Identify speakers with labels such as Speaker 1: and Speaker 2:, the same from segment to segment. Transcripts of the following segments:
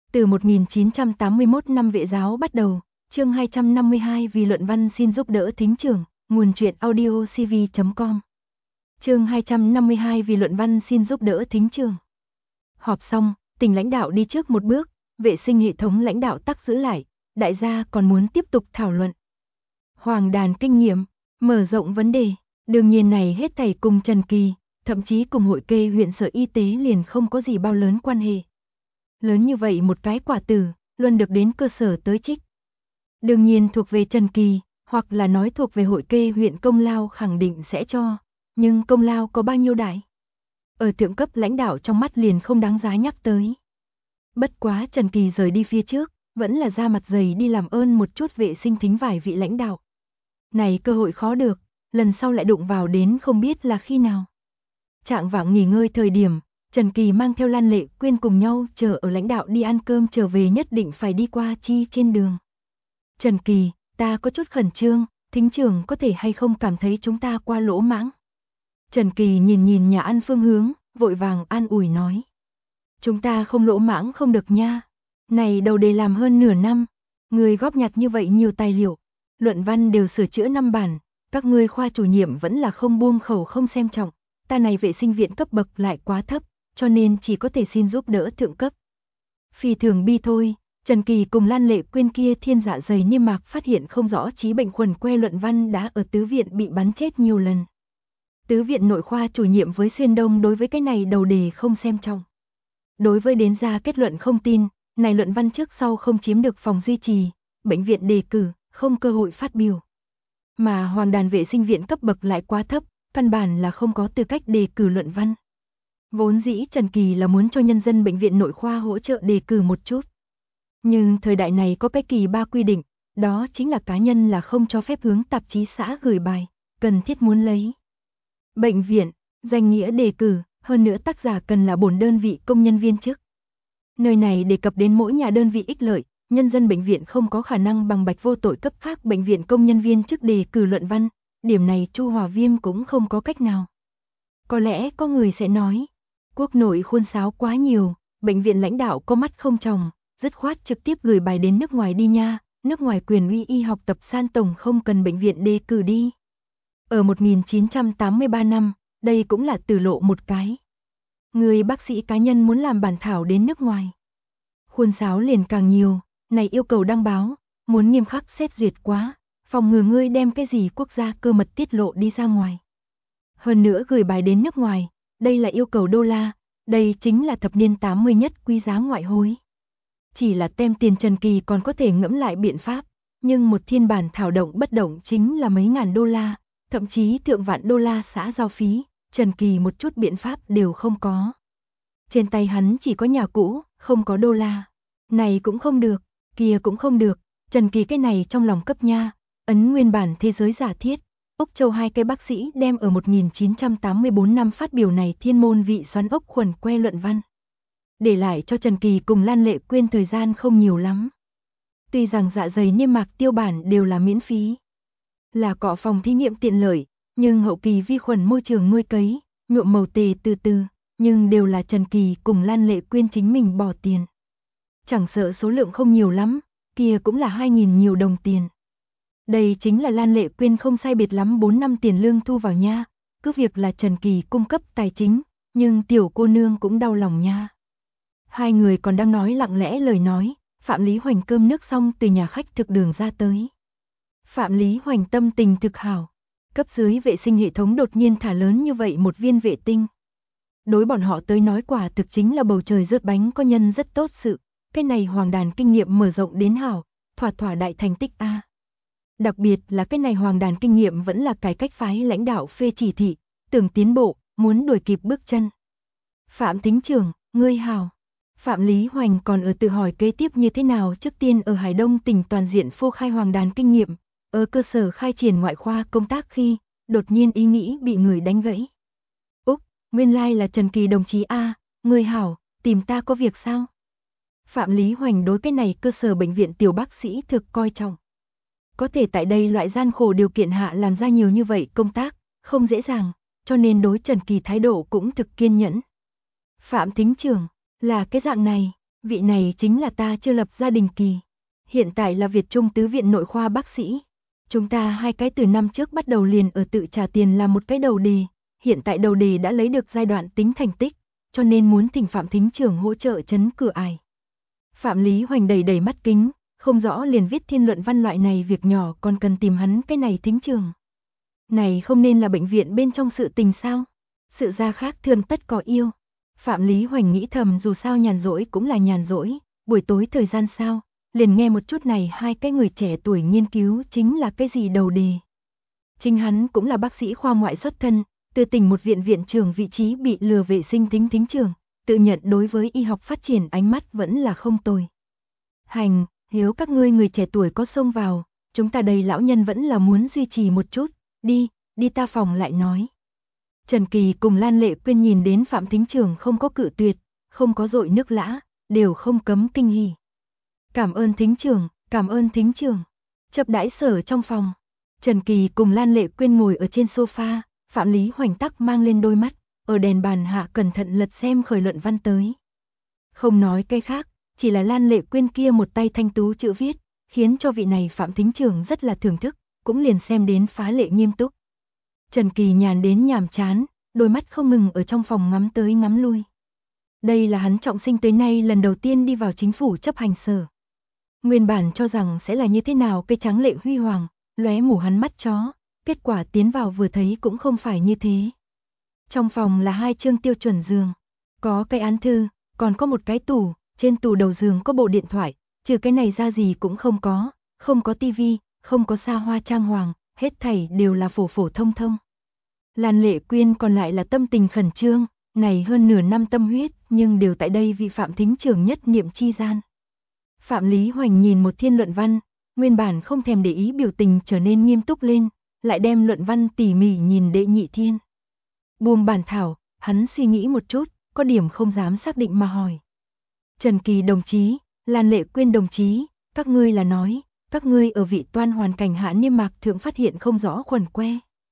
Speaker 1: Từ 1981 năm Vệ giáo bắt đầu, chương 252 vì luận văn xin giúp đỡ thính trưởng, nguồn truyện audio cv.com. Chương 252 vì luận văn xin giúp đỡ thính trưởng. Họp xong, tỉnh lãnh đạo đi trước một bước, vệ sinh hệ thống lãnh đạo tắc giữ lại, đại gia còn muốn tiếp tục thảo luận. Hoàng đàn kinh nghiệm, mở rộng vấn đề, đương nhiên này hết thảy cùng Trần Kỳ, thậm chí cùng hội kê huyện sở y tế liền không có gì bao lớn quan hệ. Lớn như vậy một cái quả tử, luôn được đến cơ sở tới trích. Đương nhiên thuộc về Trần Kỳ, hoặc là nói thuộc về hội kê huyện công lao khẳng định sẽ cho, nhưng công lao có bao nhiêu đại? Ở thượng cấp lãnh đạo trong mắt liền không đáng giá nhắc tới. Bất quá Trần Kỳ rời đi phía trước, vẫn là ra mặt dày đi làm ơn một chút vệ sinh thính vài vị lãnh đạo. Này cơ hội khó được, lần sau lại đụng vào đến không biết là khi nào. Trạng vạng nghỉ ngơi thời điểm, Trần Kỳ mang theo Lan Lệ Quyên cùng nhau chờ ở lãnh đạo đi ăn cơm trở về nhất định phải đi qua chi trên đường. Trần Kỳ, ta có chút khẩn trương, thính trưởng có thể hay không cảm thấy chúng ta qua lỗ mãng. Trần Kỳ nhìn nhà ăn phương hướng, vội vàng an ủi nói. Chúng ta không lỗ mãng không được nha. Này đầu đề làm hơn nửa năm, người góp nhặt như vậy nhiều tài liệu, luận văn đều sửa chữa 5 bản, các ngươi khoa chủ nhiệm vẫn là không buông khẩu không xem trọng, ta này vệ sinh viện cấp bậc lại quá thấp, cho nên chỉ có thể xin giúp đỡ thượng cấp. Phi thường bi thôi, Trần Kỳ cùng Lan Lệ Quyên kia thiên dạ dày niêm mạc phát hiện không rõ trí bệnh khuẩn que luận văn đã ở tứ viện bị bắn chết nhiều lần. Tứ viện nội khoa chủ nhiệm với Xuyên Đông đối với cái này đầu đề không xem trọng. Đối với đến ra kết luận không tin, này luận văn trước sau không chiếm được phòng duy trì, bệnh viện đề cử, không cơ hội phát biểu. Mà Hoàng đàn vệ sinh viện cấp bậc lại quá thấp, căn bản là không có tư cách đề cử luận văn. Vốn dĩ Trần Kỳ là muốn cho nhân dân bệnh viện nội khoa hỗ trợ đề cử một chút. Nhưng thời đại này có cái kỳ 3 quy định, đó chính là cá nhân là không cho phép hướng tạp chí xã gửi bài, cần thiết muốn lấy. Bệnh viện, danh nghĩa đề cử, hơn nữa tác giả cần là bổn đơn vị công nhân viên chức. Nơi này đề cập đến mỗi nhà đơn vị ích lợi, nhân dân bệnh viện không có khả năng bằng bạch vô tội cấp khác bệnh viện công nhân viên chức đề cử luận văn, điểm này Chu Hòa Viêm cũng không có cách nào. Có lẽ có người sẽ nói, quốc nội khuôn sáo quá nhiều, bệnh viện lãnh đạo có mắt không tròng, dứt khoát trực tiếp gửi bài đến nước ngoài đi nha, nước ngoài quyền uy y học tập san tổng không cần bệnh viện đề cử đi. Ở 1983 năm, đây cũng là tử lộ một cái. Người bác sĩ cá nhân muốn làm bản thảo đến nước ngoài. Khuôn sáo liền càng nhiều, này yêu cầu đăng báo, muốn nghiêm khắc xét duyệt quá, phòng ngừa ngươi đem cái gì quốc gia cơ mật tiết lộ đi ra ngoài. Hơn nữa gửi bài đến nước ngoài, đây là yêu cầu đô la, đây chính là thập niên 80 nhất quý giá ngoại hối. Chỉ là tem tiền Trần Kỳ còn có thể ngẫm lại biện pháp, nhưng một thiên bản thảo động bất động chính là mấy ngàn đô la, thậm chí thượng vạn đô la xã giao phí, Trần Kỳ một chút biện pháp đều không có. Trên tay hắn chỉ có nhà cũ, không có đô la. Này cũng không được, kia cũng không được, Trần Kỳ cái này trong lòng cấp nha, ấn nguyên bản thế giới giả thiết. Úc Châu hai cái bác sĩ đem ở 1984 năm phát biểu này thiên môn vị xoắn ốc khuẩn que luận văn. Để lại cho Trần Kỳ cùng Lan Lệ Quyên thời gian không nhiều lắm. Tuy rằng dạ dày niêm mạc tiêu bản đều là miễn phí, là cọ phòng thí nghiệm tiện lợi, nhưng hậu kỳ vi khuẩn môi trường nuôi cấy, nhuộm màu tề từ từ, nhưng đều là Trần Kỳ cùng Lan Lệ Quyên chính mình bỏ tiền. Chẳng sợ số lượng không nhiều lắm, kia cũng là 2.000 nhiều đồng tiền. Đây chính là Lan Lệ Quyên không sai biệt lắm 4 năm tiền lương thu vào nha, cứ việc là Trần Kỳ cung cấp tài chính, nhưng tiểu cô nương cũng đau lòng nha. Hai người còn đang nói lặng lẽ lời nói, Phạm Lý Hoành cơm nước xong từ nhà khách thực đường ra tới. Phạm Lý Hoành tâm tình thực hảo, cấp dưới vệ sinh hệ thống đột nhiên thả lớn như vậy một viên vệ tinh. Đối bọn họ tới nói quả thực chính là bầu trời rớt bánh có nhân rất tốt sự, cái này Hoàng đàn kinh nghiệm mở rộng đến hảo, thỏa đại thành tích A. Đặc biệt là cái này Hoàng đàn kinh nghiệm vẫn là cải cách phái lãnh đạo phê chỉ thị, tưởng tiến bộ, muốn đuổi kịp bước chân. Phạm thính trưởng, ngươi hảo. Phạm Lý Hoành còn ở tự hỏi kế tiếp như thế nào. Trước tiên ở Hải Đông tỉnh toàn diện phô khai Hoàng đàn kinh nghiệm, ở cơ sở khai triển ngoại khoa công tác khi, đột nhiên ý nghĩ bị người đánh gãy. Úc, nguyên lai là Trần Kỳ đồng chí A, ngươi hảo, tìm ta có việc sao? Phạm Lý Hoành đối cái này cơ sở bệnh viện tiểu bác sĩ thực coi trọng. Có thể tại đây loại gian khổ điều kiện hạ làm ra nhiều như vậy công tác, không dễ dàng, cho nên đối Trần Kỳ thái độ cũng thực kiên nhẫn. Phạm thính trưởng, là cái dạng này, Vị này chính là ta chưa lập gia đình kỳ. Hiện tại là Việt Trung Tứ Viện Nội khoa bác sĩ. Chúng ta hai cái từ năm trước bắt đầu liền ở tự trả tiền làm một cái đầu đề. Hiện tại đầu đề đã lấy được giai đoạn tính thành tích, cho nên muốn thỉnh Phạm Thính trưởng hỗ trợ chấn cửa ải. Phạm Lý Hoành đầy đầy mắt kính, không rõ liền viết thiên luận văn loại này việc nhỏ còn cần tìm hắn cái này thính trưởng. Này không nên là bệnh viện bên trong sự tình sao? Sự ra khác thường tất có yêu. Phạm Lý Hoành nghĩ thầm dù sao nhàn rỗi cũng là nhàn rỗi, buổi tối thời gian sao, liền nghe một chút này hai cái người trẻ tuổi nghiên cứu chính là cái gì đầu đề. Chính hắn cũng là bác sĩ khoa ngoại xuất thân, từ tỉnh một viện viện trưởng vị trí bị lừa vệ sinh thính trưởng, tự nhận đối với y học phát triển ánh mắt vẫn là không tồi. Hành, hiếu các ngươi người trẻ tuổi có xông vào, chúng ta đây lão nhân vẫn là muốn duy trì một chút, đi ta phòng lại nói. Trần Kỳ cùng Lan Lệ Quyên nhìn đến Phạm Thính trưởng không có cự tuyệt, không có dội nước lã, đều không cấm kinh hỉ. Cảm ơn thính trưởng. Chập đãi sở trong phòng. Trần Kỳ cùng Lan Lệ Quyên ngồi ở trên sofa, Phạm Lý Hoành tắc mang lên đôi mắt, ở đèn bàn hạ cẩn thận lật xem khởi luận văn tới. Không nói cái khác, chỉ là Lan Lệ Quyên kia một tay thanh tú chữ viết, khiến cho vị này Phạm Thính trưởng rất là thưởng thức, cũng liền xem đến phá lệ nghiêm túc. Trần Kỳ nhàn đến nhàm chán, đôi mắt không ngừng ở trong phòng ngắm tới ngắm lui. Đây là hắn trọng sinh tới nay lần đầu tiên đi vào chính phủ chấp hành sở. Nguyên bản cho rằng sẽ là như thế nào cây trắng lệ huy hoàng, lóe mù hắn mắt chó, kết quả tiến vào vừa thấy cũng không phải như thế. Trong phòng là 2 chương tiêu chuẩn giường, có cái án thư, còn có một cái tủ, trên tủ đầu giường có bộ điện thoại, trừ cái này ra gì cũng không có tivi, không có xa hoa trang hoàng, hết thảy đều là phổ phổ thông thông. Lan Lệ Quyên còn lại là tâm tình khẩn trương, này hơn nửa năm tâm huyết, nhưng đều tại đây vị Phạm Thính trưởng nhất niệm chi gian. Phạm Lý Hoành nhìn một thiên luận văn, nguyên bản không thèm để ý biểu tình trở nên nghiêm túc lên, lại đem luận văn tỉ mỉ nhìn đệ nhị thiên. Buông bản thảo, hắn suy nghĩ một chút, có điểm không dám xác định mà hỏi. Trần Kỳ đồng chí, Lan Lệ Quyên đồng chí, các ngươi là nói, các ngươi ở vị toan hoàn cảnh hạ niêm mạc thượng phát hiện không rõ khuẩn que.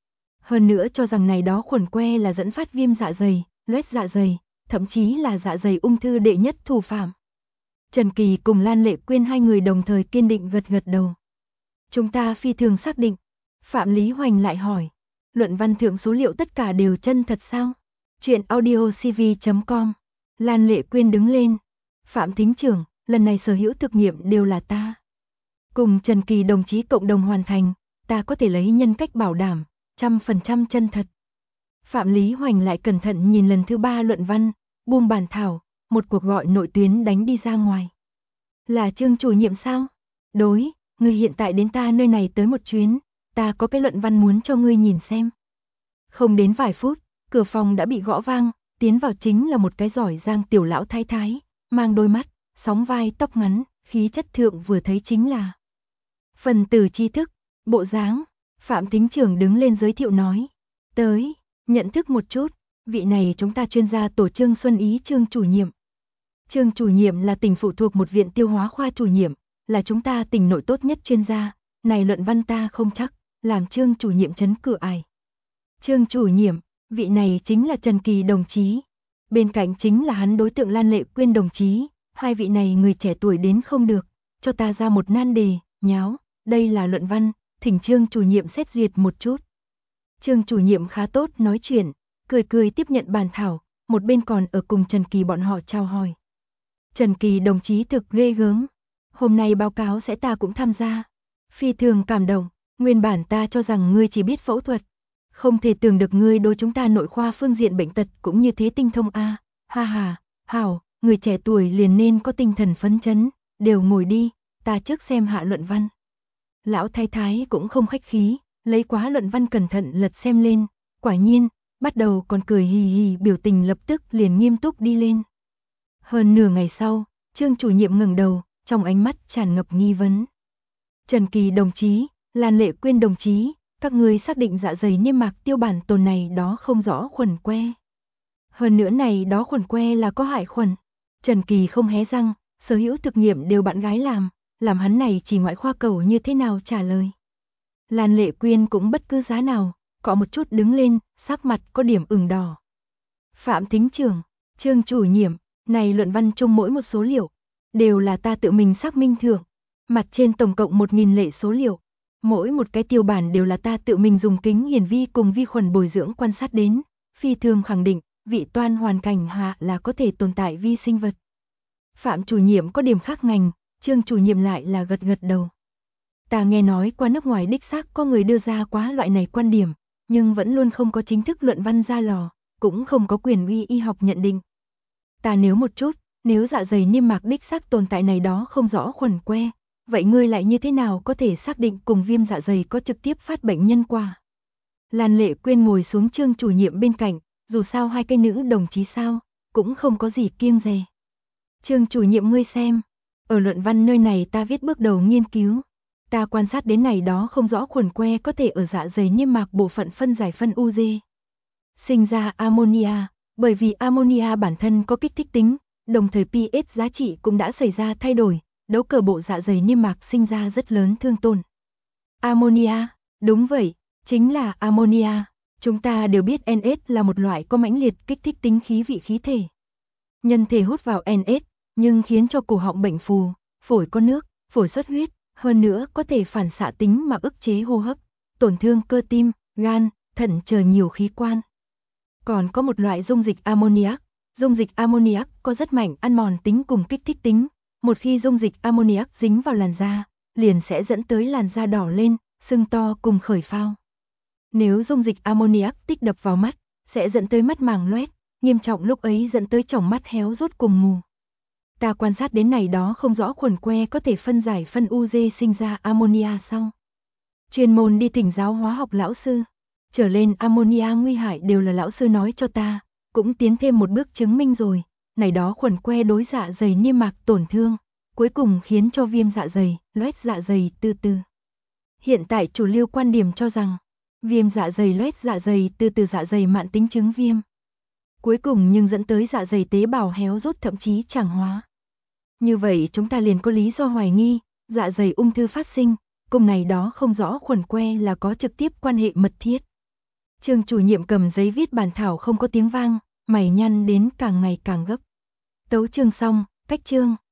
Speaker 1: Hơn nữa cho rằng này đó khuẩn que là dẫn phát viêm dạ dày, loét dạ dày, thậm chí là dạ dày ung thư đệ nhất thủ phạm. Trần Kỳ cùng Lan Lệ Quyên hai người đồng thời kiên định gật gật đầu. Chúng ta phi thường xác định. Phạm Lý Hoành lại hỏi, luận văn thượng số liệu tất cả đều chân thật sao? Chuyện audiocv.com. Lan Lệ Quyên đứng lên. Phạm Thính trưởng, lần này sở hữu thực nghiệm đều là ta. Cùng Trần Kỳ đồng chí cộng đồng hoàn thành, ta có thể lấy nhân cách bảo đảm, 100% chân thật. Phạm Lý Hoành lại cẩn thận nhìn lần thứ 3 luận văn, buông bản thảo, một cuộc gọi nội tuyến đánh đi ra ngoài. Là Trương chủ nhiệm sao? Đối, ngươi hiện tại đến ta nơi này tới một chuyến, ta có cái luận văn muốn cho ngươi nhìn xem. Không đến vài phút, cửa phòng đã bị gõ vang, tiến vào chính là một cái giỏi giang tiểu lão thái thái, mang đôi mắt, sóng vai tóc ngắn, khí chất thượng vừa thấy chính là phần tử tri thức, bộ dáng. Phạm Thính trưởng đứng lên giới thiệu nói, tới, nhận thức một chút, vị này chúng ta chuyên gia tổ Trương Xuân Ý Trương chủ nhiệm. Trương chủ nhiệm là tỉnh phụ thuộc một viện tiêu hóa khoa chủ nhiệm, là chúng ta tỉnh nội tốt nhất chuyên gia, này luận văn ta không chắc, làm Trương chủ nhiệm chấn cửa ải. Trương chủ nhiệm, vị này chính là Trần Kỳ đồng chí, bên cạnh chính là hắn đối tượng Lan Lệ Quyên đồng chí, hai vị này người trẻ tuổi đến không được, cho ta ra một nan đề, nháo, đây là luận văn, thỉnh Trương chủ nhiệm xét duyệt một chút. Trương chủ nhiệm khá tốt nói chuyện, cười cười tiếp nhận bản thảo, một bên còn ở cùng Trần Kỳ bọn họ chào hỏi. Trần Kỳ đồng chí thực ghê gớm, hôm nay báo cáo sẽ ta cũng tham gia. Phi thường cảm động, nguyên bản ta cho rằng ngươi chỉ biết phẫu thuật, không thể tưởng được ngươi đối chúng ta nội khoa phương diện bệnh tật cũng như thế tinh thông a. Ha ha, hảo, người trẻ tuổi liền nên có tinh thần phấn chấn, đều ngồi đi, ta trước xem hạ luận văn. Lão thái thái cũng không khách khí, lấy quá luận văn cẩn thận lật xem lên, quả nhiên, bắt đầu còn cười hì hì biểu tình lập tức liền nghiêm túc đi lên. Hơn nửa ngày sau, Trương chủ nhiệm ngẩng đầu, trong ánh mắt tràn ngập nghi vấn. Trần Kỳ đồng chí, Lan Lệ Quyên đồng chí, các ngươi xác định dạ dày niêm mạc tiêu bản tồn này đó không rõ khuẩn que. Hơn nữa này đó khuẩn que là có hại khuẩn. Trần Kỳ không hé răng, sở hữu thực nghiệm đều bạn gái làm hắn này chỉ ngoại khoa cầu như thế nào trả lời. Lan Lệ Quyên cũng bất cứ giá nào, cọ một chút đứng lên, sắc mặt có điểm ửng đỏ. Phạm Thính trưởng, Trương chủ nhiệm, này luận văn chung mỗi một số liệu, đều là ta tự mình xác minh thưởng. Mặt trên tổng cộng 1000 lệ số liệu. Mỗi một cái tiêu bản đều là ta tự mình dùng kính hiển vi cùng vi khuẩn bồi dưỡng quan sát đến, phi thường khẳng định, vị toan hoàn cảnh hạ là có thể tồn tại vi sinh vật. Phạm chủ nhiệm có điểm khác ngành, Trương chủ nhiệm lại là gật gật đầu. Ta nghe nói qua nước ngoài đích xác có người đưa ra quá loại này quan điểm, nhưng vẫn luôn không có chính thức luận văn ra lò, cũng không có quyền uy y học nhận định. Ta nếu một chút, nếu dạ dày niêm mạc đích xác tồn tại này đó không rõ khuẩn que, vậy ngươi lại như thế nào có thể xác định cùng viêm dạ dày có trực tiếp phát bệnh nhân quả? Lan Lệ Quyên ngồi xuống Trương chủ nhiệm bên cạnh, dù sao hai cái nữ đồng chí sao, cũng không có gì kiêng dè. Trương chủ nhiệm ngươi xem, ở luận văn nơi này ta viết bước đầu nghiên cứu. Ta quan sát đến này đó không rõ khuẩn que có thể ở dạ dày niêm mạc bộ phận phân giải phân UG. Sinh ra ammonia, bởi vì ammonia bản thân có kích thích tính, đồng thời pH giá trị cũng đã xảy ra thay đổi, đấu cờ bộ dạ dày niêm mạc sinh ra rất lớn thương tổn. Ammonia, đúng vậy, chính là ammonia. Chúng ta đều biết NS là một loại có mãnh liệt kích thích tính khí vị khí thể. Nhân thể hút vào NS, nhưng khiến cho cổ họng bệnh phù, phổi có nước, phổi xuất huyết, hơn nữa có thể phản xạ tính mà ức chế hô hấp, tổn thương cơ tim, gan, thận chờ nhiều khí quan. Còn có một loại dung dịch ammoniac có rất mạnh ăn mòn tính cùng kích thích tính, một khi dung dịch ammoniac dính vào làn da, liền sẽ dẫn tới làn da đỏ lên, sưng to cùng khởi phao. Nếu dung dịch ammoniac tích đập vào mắt, sẽ dẫn tới mắt màng loét, nghiêm trọng lúc ấy dẫn tới tròng mắt héo rút cùng mù. Ta quan sát đến này đó không rõ khuẩn que có thể phân giải phân UG sinh ra ammonia sau. Chuyên môn đi thỉnh giáo hóa học lão sư, trở lên ammonia nguy hại đều là lão sư nói cho ta, cũng tiến thêm một bước chứng minh rồi, này đó khuẩn que đối dạ dày niêm mạc tổn thương, cuối cùng khiến cho viêm dạ dày, loét dạ dày từ từ. Hiện tại chủ lưu quan điểm cho rằng, viêm dạ dày loét dạ dày từ từ dạ dày mạn tính chứng viêm. Cuối cùng nhưng dẫn tới dạ dày tế bào héo rút thậm chí tràng hóa. Như vậy chúng ta liền có lý do hoài nghi, dạ dày ung thư phát sinh, cùng này đó không rõ khuẩn que là có trực tiếp quan hệ mật thiết. Trương chủ nhiệm cầm giấy viết bản thảo không có tiếng vang, mày nhăn đến càng ngày càng gấp. Tấu chương xong, cách chương.